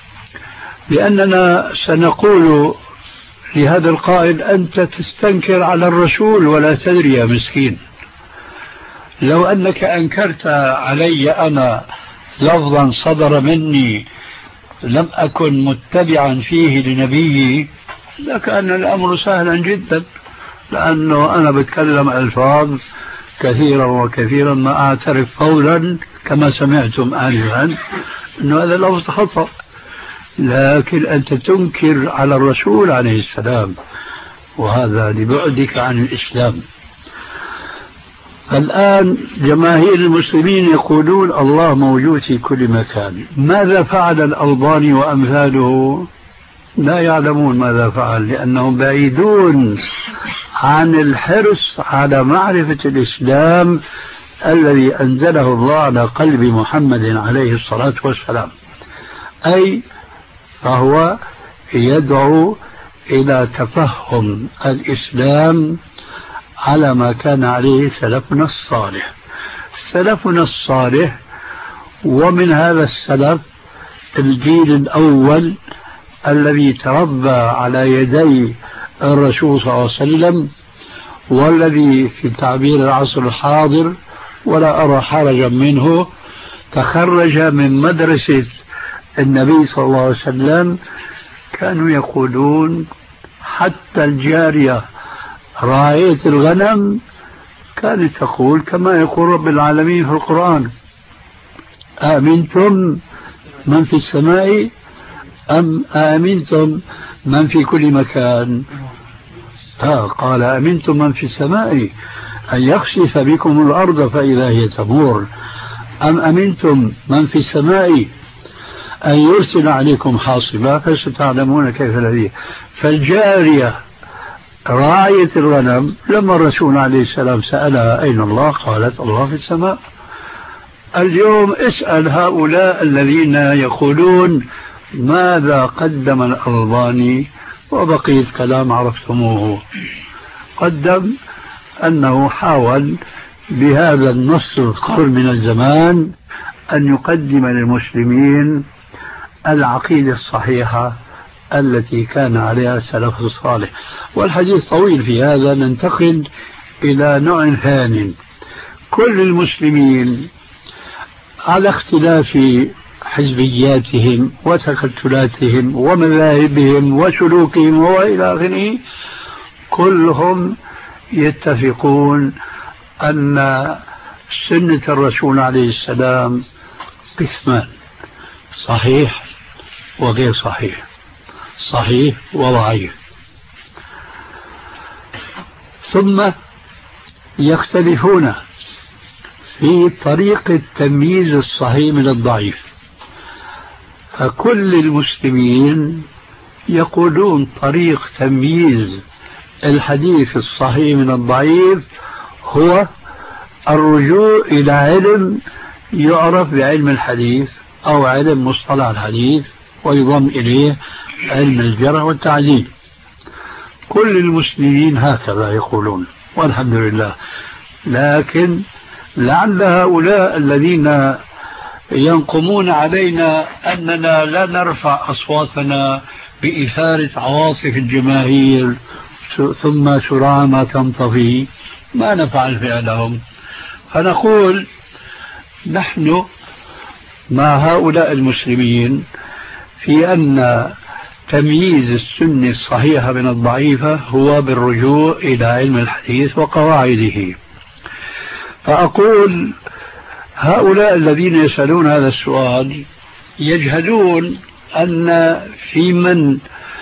C: لأننا سنقول لهذا القائل أنت تستنكر على الرسول ولا تدري يا مسكين. لو أنك أنكرت علي أنا لفظا صدر مني لم أكن متبعا فيه لنبيي لكان الأمر سهلا جدا، لأنه أنا بتكلم ألفاظ كثيرا وكثيرا ما أعترف فورا كما سمعتم آنفا أنه هذا لفظ خطأ. لكن أنت تنكر على الرسول عليه السلام، وهذا لبعدك عن الإسلام. الآن جماهير المسلمين يقولون الله موجود في كل مكان. ماذا فعل الألباني وأمثاله؟ لا يعلمون ماذا فعل، لأنهم بعيدون عن الحرص على معرفة الإسلام الذي أنزله الله على قلب محمد عليه الصلاة والسلام. أي فهو يدعو إلى تفهم الإسلام على ما كان عليه سلفنا الصالح. سلفنا الصالح، ومن هذا السلف الجيل الأول الذي تربى على يدي الرسول صلى الله عليه وسلم، والذي في تعبير العصر الحاضر ولا أرى حرجا منه تخرج من مدرسة النبي صلى الله عليه وسلم. كانوا يقولون حتى الجارية راعية الغنم كانت تقول كما يقول رب العالمين في القرآن: آمنتم من في السماء أم آمنتم من في كل مكان؟ قال آمنتم من في السماء أن يخسف بكم الأرض فإذا هي تمور، أم أمنتم من في السماء أن يرسل عليكم حاصبا فستعلمون كيف الذي. فالجارية راعية الغنم لما الرسول عليه السلام سألها أين الله قالت الله في السماء. اليوم اسأل هؤلاء الذين يقولون ماذا قدم الألباني، وبقية كلام عرفتموه. قدم أنه حاول بهذا النص القرن من الزمان أن يقدم للمسلمين العقيدة الصحيحة التي كان عليها السلف الصالح. والحديث طويل في هذا، ننتقل إلى نوع ثاني. كل المسلمين على اختلاف حزبياتهم وتكتلاتهم ومذاهبهم وسلوكهم وإلى آخره، كلهم يتفقون أن سنة الرسول عليه السلام قسمان: صحيح وغير صحيح، صحيح وضعيف. ثم يختلفون في طريقة تمييز الصحيح من الضعيف. فكل المسلمين يقولون طريق تمييز الحديث الصحيح من الضعيف هو الرجوع إلى علم يعرف بعلم الحديث أو علم مصطلح الحديث، ويضم إليه علم الجرح والتعديل. كل المسلمين هكذا يقولون والحمد لله. لكن لعل هؤلاء الذين ينقمون علينا أننا لا نرفع أصواتنا بإثارة عواطف الجماهير ثم سرعان ما تنطفي، ما نفعل فعلهم. فنقول نحن مع هؤلاء المسلمين في أن تمييز السنة الصحيحة من الضعيفة هو بالرجوع إلى علم الحديث وقواعده. فأقول هؤلاء الذين يسألون هذا السؤال يجهلون أن في من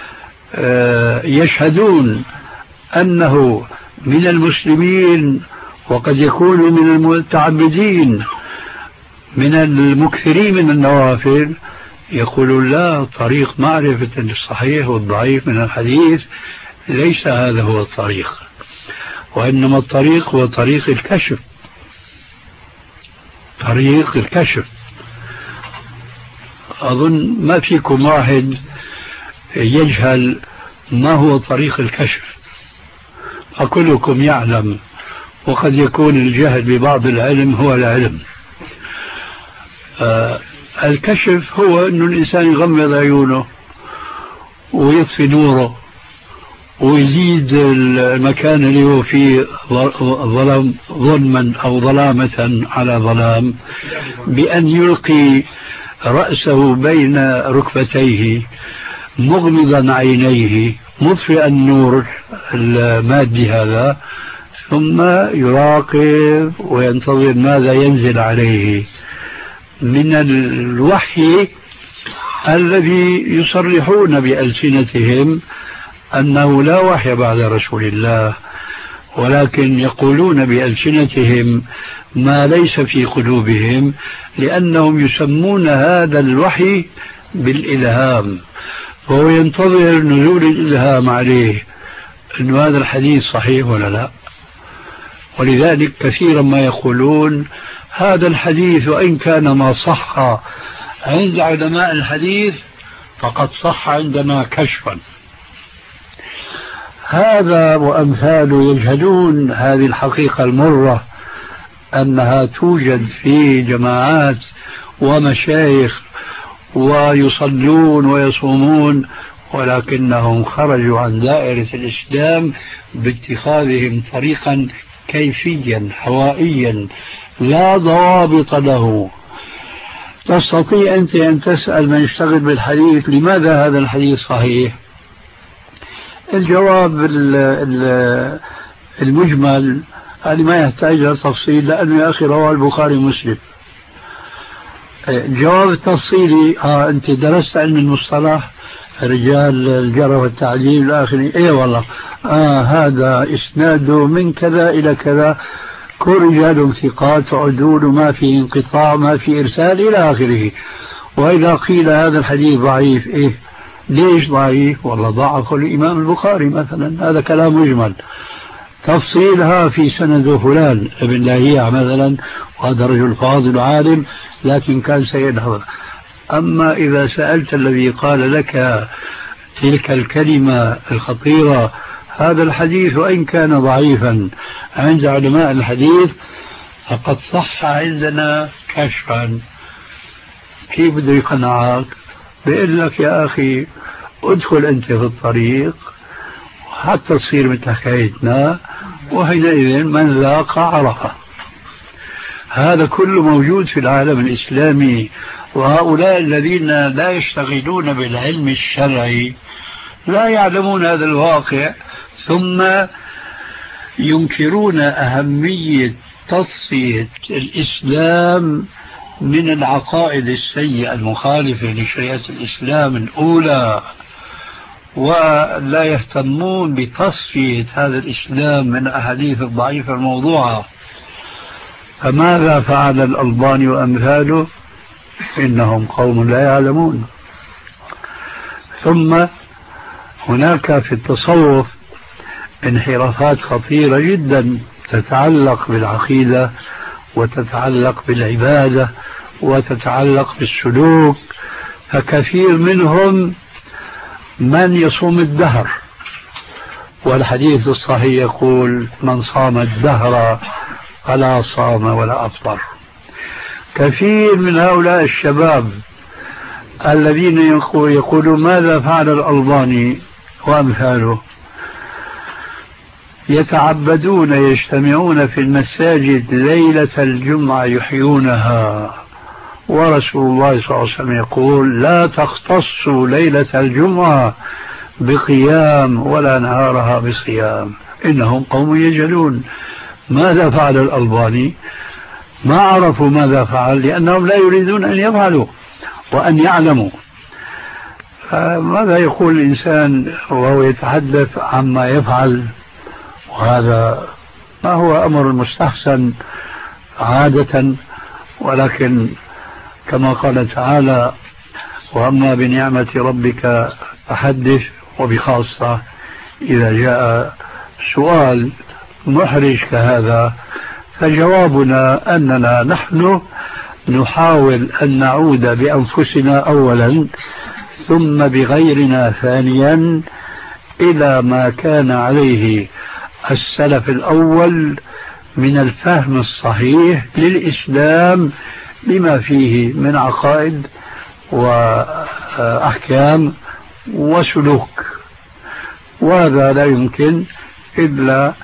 C: يشهدون أنه من المسلمين وقد يكون من المتعبدين من المكثرين من النوافل يقولون لا، طريق معرفة الصحيح والضعيف من الحديث ليس هذا هو الطريق، وإنما الطريق هو طريق الكشف. طريق الكشف. أظن ما فيكم واحد يجهل ما هو طريق الكشف، أكلكم يعلم، وقد يكون الجهل ببعض العلم هو العلم. الكشف هو أن الإنسان يغمض عيونه ويطفي نوره ويزيد المكان اللي هو فيه ظلما أو ظلامة على ظلام بأن يلقي رأسه بين ركبتيه مغمضا عينيه مطفئا النور المادي هذا، ثم يراقب وينتظر ماذا ينزل عليه من الوحي الذي يصرحون بألسنتهم أنه لا وحي بعد رسول الله، ولكن يقولون بألسنتهم ما ليس في قلوبهم، لأنهم يسمون هذا الوحي بالإلهام، فهو ينتظر نزول الإلهام عليه أن هذا الحديث صحيح ولا لا. ولذلك كثيرا ما يقولون هذا الحديث وإن كان ما صح عند علماء الحديث فقد صح عندنا كشفا. هذا وأمثاله يجهلون هذه الحقيقة المرة أنها توجد في جماعات ومشايخ ويصلون ويصومون، ولكنهم خرجوا عن دائرة الإسلام باتخاذهم طريقا كيفيا هوائيا لا ضوابط له. تستطيع أنت أن تسأل من يشتغل بالحديث لماذا هذا الحديث صحيح؟ الجواب المجمل هذه ما يحتاج إلى تفصيل، لأنه يا أخي رواه البخاري ومسلم. الجواب التفصيلي أنت درست علم المصطلح رجال الجرح والتعديل إلى آخره، إيه والله هذا إسناده من كذا إلى كذا، كل رجال ثقات عدول ما في انقطاع ما في إرسال إلى آخره. وإذا قيل هذا الحديث ضعيف، إيه ليش ضعيف؟ والله ضعف الإمام البخاري مثلا، هذا كلام مجمل. تفصيلها في سند فلان ابن لاهيع مثلا، وهذا رجل فاضل عالم لكن كان سيد حضر. أما إذا سألت الذي قال لك تلك الكلمة الخطيرة، هذا الحديث وإن كان ضعيفا عند علماء الحديث فقد صح عندنا كشفا. كيف بده يقنعك؟ بيقول لك يا أخي ادخل أنت في الطريق حتى تصير مثل حكايتنا، وحينئذ من ذاق عرفه. هذا كله موجود في العالم الإسلامي. وهؤلاء الذين لا يشتغلون بالعلم الشرعي لا يعلمون هذا الواقع، ثم ينكرون أهمية تصفية الإسلام من العقائد السيئة المخالفة لشريعة الإسلام الأولى، ولا يهتمون بتصفية هذا الإسلام من الأحاديث الضعيفة الموضوعة. فماذا فعل الألباني وأمثاله؟ إنهم قوم لا يعلمون. ثم هناك في التصوف انحرافات خطيرة جدا تتعلق بالعقيدة وتتعلق بالعبادة وتتعلق بالسلوك. فكثير منهم من يصوم الدهر، والحديث الصحيح يقول من صام الدهر فلا صام ولا أفطر. كثير من هؤلاء الشباب الذين يقولون ماذا فعل الألباني وأمثاله، يتعبدون يجتمعون في المساجد ليلة الجمعة يحيونها، ورسول الله صلى الله عليه وسلم يقول لا تختصوا ليلة الجمعة بقيام ولا نهارها بصيام، إنهم قوم يجهلون. ماذا فعل الألباني؟ ما عرفوا ماذا فعل لأنهم لا يريدون أن يفعلوا وأن يعلموا. ماذا يقول الإنسان وهو يتحدث عما يفعل؟ وهذا ما هو أمر مستحسن عادة، ولكن كما قال تعالى وأما بنعمة ربك فحدث، وبخاصة إذا جاء سؤال محرج كهذا فجوابنا أننا نحن نحاول أن نعود بأنفسنا أولا ثم بغيرنا ثانيا إلى ما كان عليه السلف الأول من الفهم الصحيح للإسلام بما فيه من عقائد وأحكام وسلوك. وهذا لا يمكن إلا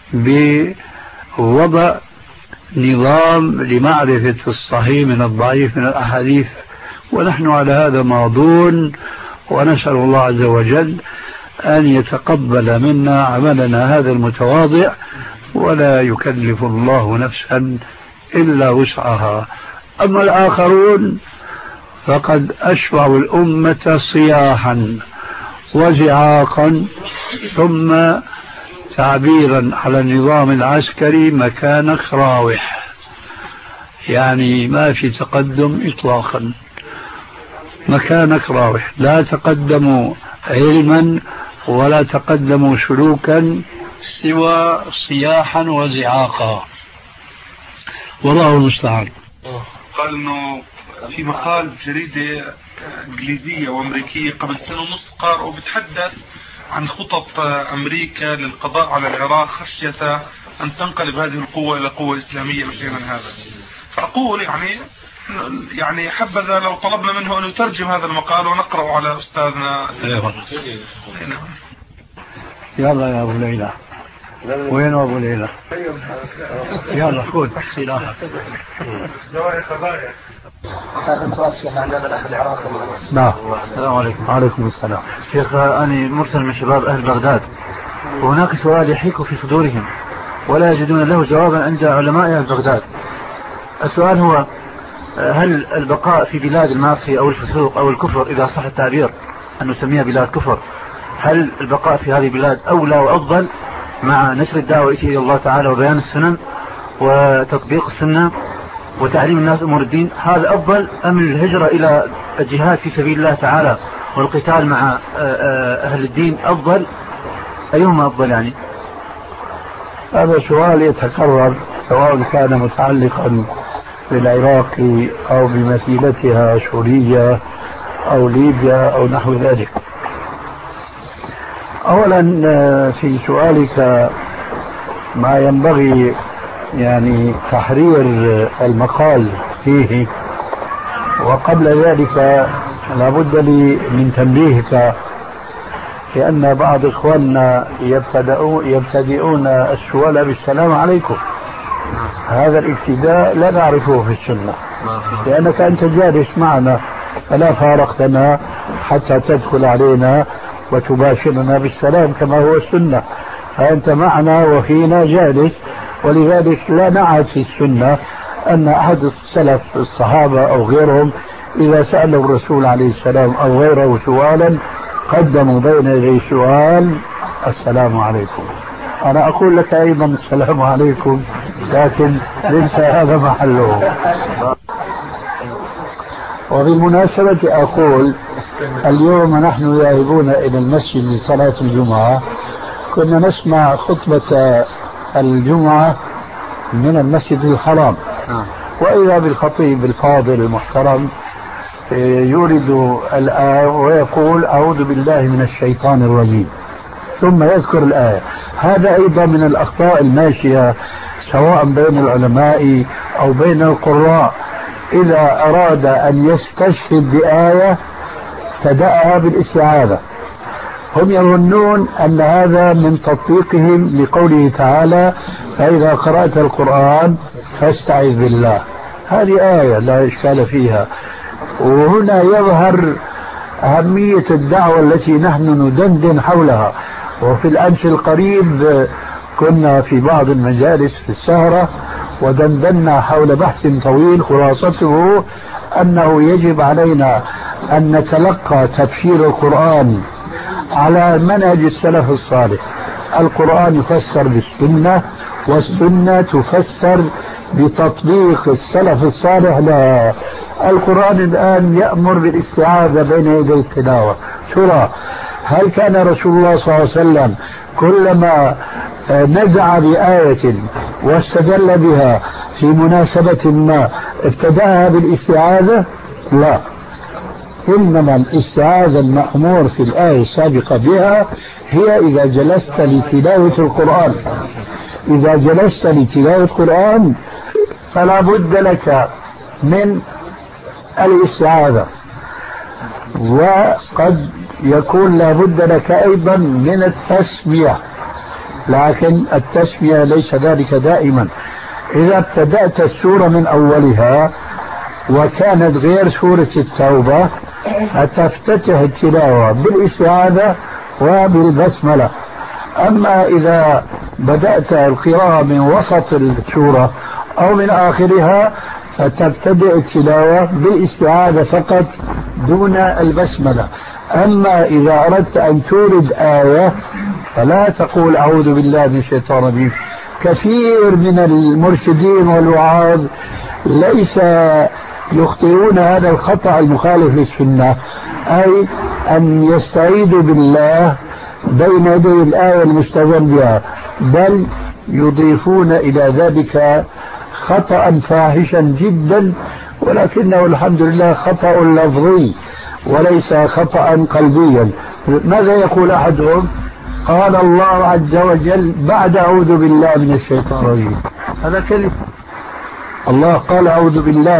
C: بوضع نظام لمعرفة الصحيح من الضعيف من الأحاديث، ونحن على هذا ماضون، ونسأل الله عز وجل أن يتقبل منا عملنا هذا المتواضع، ولا يكلف الله نفسا إلا وسعها. أما الآخرون فقد أشبعوا الأمة صياحا وزعاقا، ثم تعبيرا على النظام العسكري مكانك راوح، يعني ما في تقدم إطلاقا، مكانك راوح، لا تقدموا علما ولا تقدموا سلوكا سوى صياحا وزعاقا، والله المستعان.
G: قال انه في مقال بجريدة انجليزية وامريكية قبل سنة ونص قرأوا بتحدث عن خطط امريكا للقضاء على العراق خشية ان تنقلب هذه القوة الى قوة اسلامية وشيء من هذا. فاقول يعني حبذا لو طلبنا منه ان يترجم هذا المقال ونقرأه على استاذنا.
C: يلا يا ابو ليلى، وين ابو ليلى؟ يلا خذ سلاحك.
H: هذا سؤال شيخ عن هذا الأخ العراقي.
C: نعم.
H: السلام عليكم.
C: وعليكم السلام.
H: شيخ أنا مرسل من شباب أهل بغداد، وهناك سؤال يحيك في صدورهم ولا يجدون له جوابا عند علماء أهل بغداد. السؤال هو: هل البقاء في بلاد المعصية أو الفسوق أو الكفر، إذا صح التعبير أن نسميها بلاد كفر، هل البقاء في هذه البلاد أولى وأفضل مع نشر الدعوة إلى الله تعالى وبيان السنن وتطبيق السنة وتعليم الناس أمور الدين، هذا أفضل أم الهجرة إلى الجهاد في سبيل الله تعالى والقتال مع أهل الدين أفضل؟ أيهما أفضل يعني؟
C: هذا سؤال يتكرر سواء كان متعلقا بالعراق أو بمثيلتها سوريا أو ليبيا أو نحو ذلك. أولا في سؤالك ما ينبغي يعني تحرير المقال فيه، وقبل ذلك لابد لي من تنبيهك لأن بعض إخواننا يبتدئون السؤال بالسلام عليكم. هذا الابتداء لا نعرفه في السنة، لأنك أنت جالس معنا فلا فارقتنا حتى تدخل علينا وتباشرنا بالسلام كما هو السنة، فأنت معنا وفينا جالس، ولذلك لا نعد في السنة أن أحد السلف الصحابة أو غيرهم إذا سألوا الرسول عليه السلام أو غيره سؤالا قدموا بين يدي سؤال السلام عليكم. أنا أقول لك أيضا السلام عليكم، لكن ليس هذا محله. وبالمناسبة أقول اليوم نحن ذاهبون إلى المسجد لصلاة الجمعة، كنا نسمع خطبة الجمعة من المسجد الحرام، وإذا بالخطيب الفاضل المحترم يورد الآية ويقول أعوذ بالله من الشيطان الرجيم ثم يذكر الآية. هذا أيضا من الأخطاء الماشية سواء بين العلماء أو بين القراء، إذا أراد أن يستشهد بآية ابتدأها بالاستعاذة. هم يظنون أن هذا من تطبيقهم لقوله تعالى فإذا قرأت القرآن فاستعذ بالله. هذه آية لا إشكال فيها، وهنا يظهر أهمية الدعوة التي نحن ندندن حولها. وفي الأمس القريب كنا في بعض المجالس في السهرة ودندنا حول بحث طويل خلاصته أنه يجب علينا أن نتلقى تفسير القرآن على منهج السلف الصالح. القرآن يفسر بالسنة، والسنة تفسر بتطبيق السلف الصالح لها. القرآن الآن يأمر بالاستعاذة بين يدي التلاوة. ترى هل كان رسول الله صلى الله عليه وسلم كلما نزع بآية واستدل بها في مناسبة ما ابتدأها بالاستعاذة؟ لا، إنما الاستعاذة المأمور في الآية السابقة بها هي إذا جلست لتلاوة القرآن. إذا جلست لتلاوة القرآن فلا بد لك من الاستعاذة، وقد يكون لا بد لك أيضا من التسمية، لكن التسمية ليس ذلك دائما. إذا ابتدأت السورة من أولها وكانت غير سورة التوبة فتفتتح التلاوة بالاستعاذة وبالبسملة. أما إذا بدأت القراءة من وسط السورة أو من آخرها فتبتدئ التلاوة بالاستعاذة فقط دون البسملة. أما إذا أردت أن تورد آية فلا تقول أعوذ بالله من الشيطان الرجيم. كثير من المرشدين والوعاظ ليس يخطئون هذا الخطأ المخالف للسنة، أي أن يستعيذوا بالله بين يدي الآية المستدل بها، بل يضيفون إلى ذلك خطأ فاحشا جدا، ولكنه الحمد لله خطأ لفظي وليس خطأ قلبيا. ماذا يقول أحدهم؟ قال الله عز وجل بعد أعوذ بالله من الشيطان الرجيم. هذا كلمة الله قال أعوذ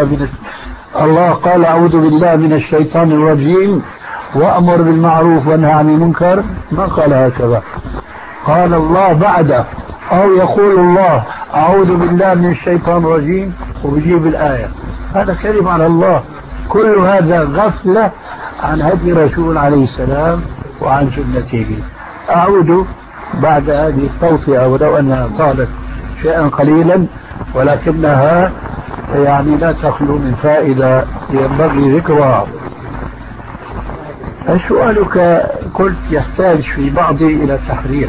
C: بالله من الشيطان الرجيم وأمر بالمعروف وانهى عن المنكر، ما قال هكذا. قال الله بعد، أو يقول الله أعوذ بالله من الشيطان الرجيم ويجيب الآية. هذا كلمة على الله. كل هذا غفلة عن هدي رسول عليه السلام وعن سنته. أعود بعد هذه التوصية ولو أنها طالت شيئا قليلا، ولكنها يعني لا تخلو من فائدة ينبغي ذكرها. سؤالك قلت يحتاج في بعضه إلى تحرير،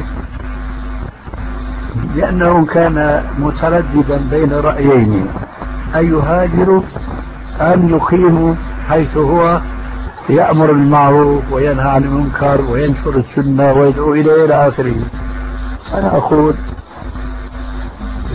C: لأنه كان مترددا بين رأيين: أن يهاجر أم يقيم حيث هو يأمر بالمعروف وينهى عن المنكر وينشر السنة ويدعو إليه إلى آخره. أنا أقول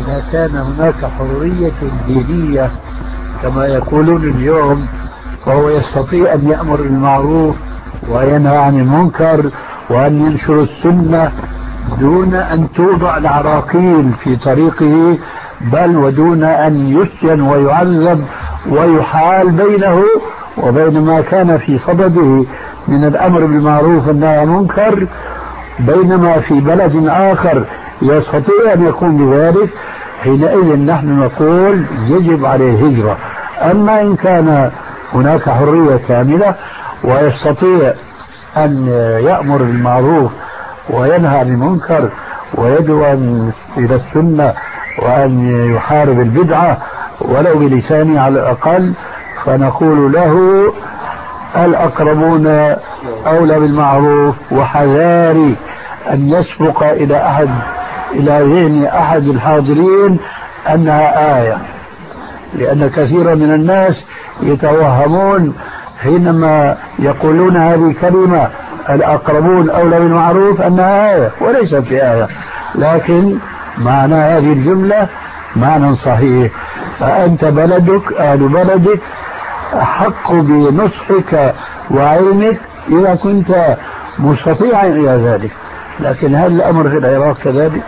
C: إذا كان هناك حرية دينية كما يقولون اليوم، فهو يستطيع أن يأمر بالمعروف وينهى عن المنكر وأن ينشر السنة دون أن توضع العراقيل في طريقه، بل ودون أن يسجن ويعذب ويحال بينه وبين ما كان في صدده من الأمر بالمعروف والنهي عن المنكر، بينما في بلد آخر يستطيع أن يقوم بذلك. حينئذ نحن نقول يجب عليه الهجرة. أما إن كان هناك حرية كاملة ويستطيع أن يأمر بالمعروف وينهى عن المنكر ويدعو إلى السنة وأن يحارب البدعة ولو بلسانه على الأقل، فنقول له الأقربون أولى بالمعروف، وحذاري أن يسبق إلى ذهن أحد الحاضرين أنها آية، لأن كثيرا من الناس يتوهمون حينما يقولون هذه الكلمة الأقربون أولى بالمعروف أنها آية، وليست بآية، لكن معنى هذه الجملة معنى صحيح. فأنت بلدك أهل بلدك أحق بنصحك وعلمك إذا كنت مستطيعا إلى ذلك. لكن هل الأمر في العراق كذلك؟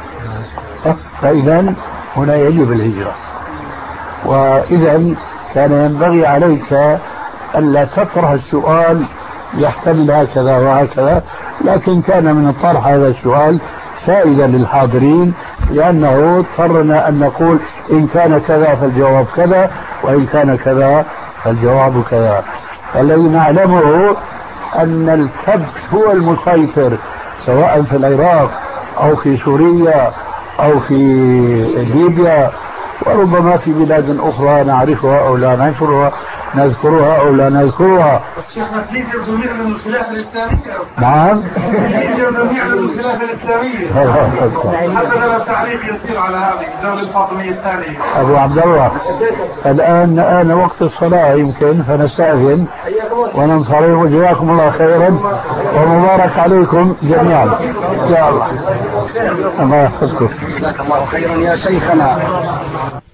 C: فإذا هنا يجب الهجرة. وإذا كان ينبغي عليك ألا تطرح السؤال يحتمل هكذا وهكذا، لكن كان من طرح هذا السؤال فائدة للحاضرين، لأنه اضطرنا أن نقول إن كان كذا فالجواب كذا، وإن كان كذا فالجواب كذا. الذي نعلمه أن الكبت هو المسيطر سواء في العراق أو في سوريا أو في ليبيا، وربما في بلاد أخرى نعرفها أو لا نعرفها، نذكرها أو لا نذكرها.
G: شيخنا في جميع من الخلافة الإسلامية.
C: نعم.
G: جميع من الخلافة الإسلامية. هذا تعليق يسير على هذه الدولة الفاطمية الثانية.
C: أبو عبد الله، الآن وقت الصلاة يمكن فنستأذن وننصرف، وجزاكم الله خيرا ومبارك عليكم جميعا. يا الله الله يحفظكم.
B: جزاك الله خيرا يا شيخنا.